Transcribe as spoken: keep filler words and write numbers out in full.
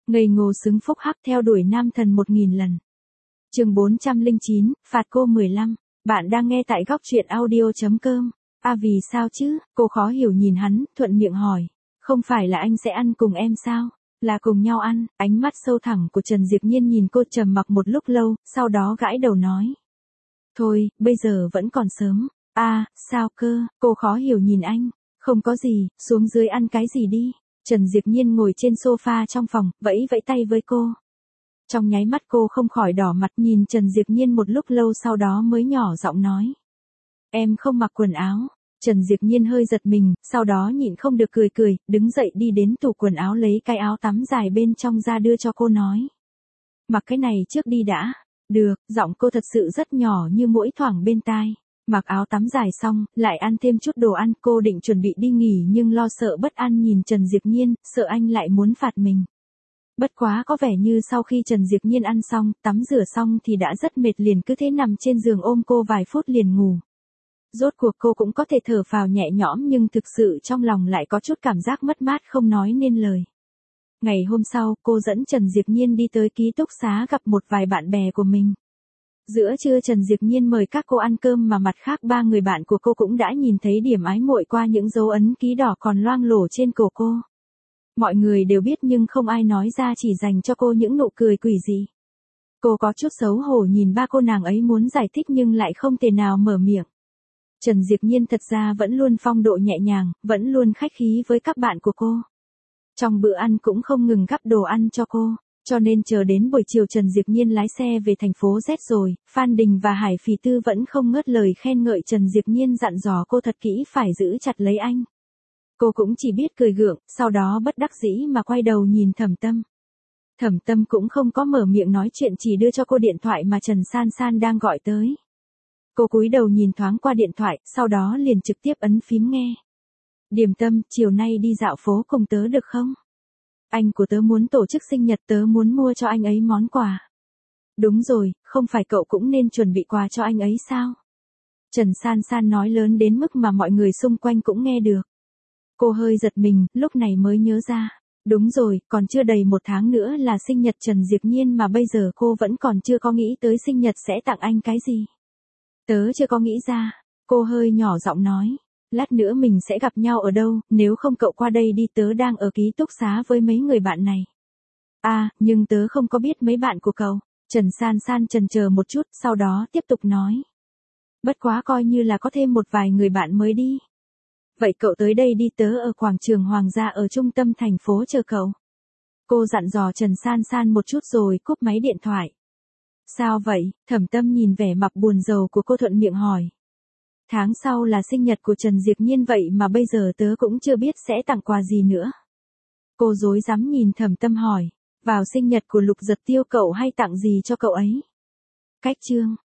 Ngây ngô xứng phúc hắc theo đuổi nam thần một nghìn lần. Chương bốn trăm lẻ chín, phạt cô mười lăm. Bạn đang nghe tại góc truyện audio chấm com. À vì sao chứ? Cô khó hiểu nhìn hắn, thuận miệng hỏi. Không phải là anh sẽ ăn cùng em sao? Là cùng nhau ăn. Ánh mắt sâu thẳm của Trần Diệp Nhiên nhìn cô trầm mặc một lúc lâu, sau đó gãi đầu nói. Thôi, bây giờ vẫn còn sớm. À, sao cơ? Cô khó hiểu nhìn anh. Không có gì, xuống dưới ăn cái gì đi. Trần Diệp Nhiên ngồi trên sofa trong phòng, vẫy vẫy tay với cô. Trong nháy mắt cô không khỏi đỏ mặt nhìn Trần Diệp Nhiên một lúc lâu, sau đó mới nhỏ giọng nói. Em không mặc quần áo. Trần Diệp Nhiên hơi giật mình, sau đó nhịn không được cười cười, đứng dậy đi đến tủ quần áo lấy cái áo tắm dài bên trong ra đưa cho cô nói. Mặc cái này trước đi đã. Được, giọng cô thật sự rất nhỏ như mũi thoảng bên tai. Mặc áo tắm dài xong, lại ăn thêm chút đồ ăn, cô định chuẩn bị đi nghỉ nhưng lo sợ bất an nhìn Trần Diệp Nhiên, sợ anh lại muốn phạt mình. Bất quá có vẻ như sau khi Trần Diệp Nhiên ăn xong, tắm rửa xong thì đã rất mệt, liền cứ thế nằm trên giường ôm cô vài phút liền ngủ. Rốt cuộc cô cũng có thể thở phào nhẹ nhõm, nhưng thực sự trong lòng lại có chút cảm giác mất mát không nói nên lời. Ngày hôm sau, cô dẫn Trần Diệp Nhiên đi tới ký túc xá gặp một vài bạn bè của mình. Giữa trưa Trần Diệp Nhiên mời các cô ăn cơm mà mặt khác ba người bạn của cô cũng đã nhìn thấy điểm ái muội qua những dấu ấn ký đỏ còn loang lổ trên cổ cô. Mọi người đều biết nhưng không ai nói ra, chỉ dành cho cô những nụ cười quỷ dị. Cô có chút xấu hổ nhìn ba cô nàng ấy muốn giải thích nhưng lại không thể nào mở miệng. Trần Diệp Nhiên thật ra vẫn luôn phong độ nhẹ nhàng, vẫn luôn khách khí với các bạn của cô. Trong bữa ăn cũng không ngừng gắp đồ ăn cho cô. Cho nên chờ đến buổi chiều Trần Diệp Nhiên lái xe về thành phố Z rồi, Phan Đình và Hải Phỉ Tư vẫn không ngớt lời khen ngợi Trần Diệp Nhiên, dặn dò cô thật kỹ phải giữ chặt lấy anh. Cô cũng chỉ biết cười gượng, sau đó bất đắc dĩ mà quay đầu nhìn Thẩm Tâm. Thẩm Tâm cũng không có mở miệng nói chuyện, chỉ đưa cho cô điện thoại mà Trần San San đang gọi tới. Cô cúi đầu nhìn thoáng qua điện thoại, sau đó liền trực tiếp ấn phím nghe. Điềm Tâm, chiều nay đi dạo phố cùng tớ được không? Anh của tớ muốn tổ chức sinh nhật, tớ muốn mua cho anh ấy món quà. Đúng rồi, không phải cậu cũng nên chuẩn bị quà cho anh ấy sao? Trần San San nói lớn đến mức mà mọi người xung quanh cũng nghe được. Cô hơi giật mình, lúc này mới nhớ ra. Đúng rồi, còn chưa đầy một tháng nữa là sinh nhật Trần Diệp Nhiên mà bây giờ cô vẫn còn chưa có nghĩ tới sinh nhật sẽ tặng anh cái gì. Tớ chưa có nghĩ ra, cô hơi nhỏ giọng nói. Lát nữa mình sẽ gặp nhau ở đâu, nếu không cậu qua đây đi, tớ đang ở ký túc xá với mấy người bạn này. À, nhưng tớ không có biết mấy bạn của cậu. Trần San San chần chờ một chút, sau đó tiếp tục nói. Bất quá coi như là có thêm một vài người bạn mới đi. Vậy cậu tới đây đi, tớ ở quảng trường Hoàng gia ở trung tâm thành phố chờ cậu. Cô dặn dò Trần San San một chút rồi cúp máy điện thoại. Sao vậy? Thẩm Tâm nhìn vẻ mặt buồn rầu của cô thuận miệng hỏi. Tháng sau là sinh nhật của Trần Diệp Nhiên, vậy mà bây giờ tớ cũng chưa biết sẽ tặng quà gì nữa. Cô rối rắm nhìn Thẩm Tâm hỏi, vào sinh nhật của Lục Giật Tiêu cậu hay tặng gì cho cậu ấy? Cách chương.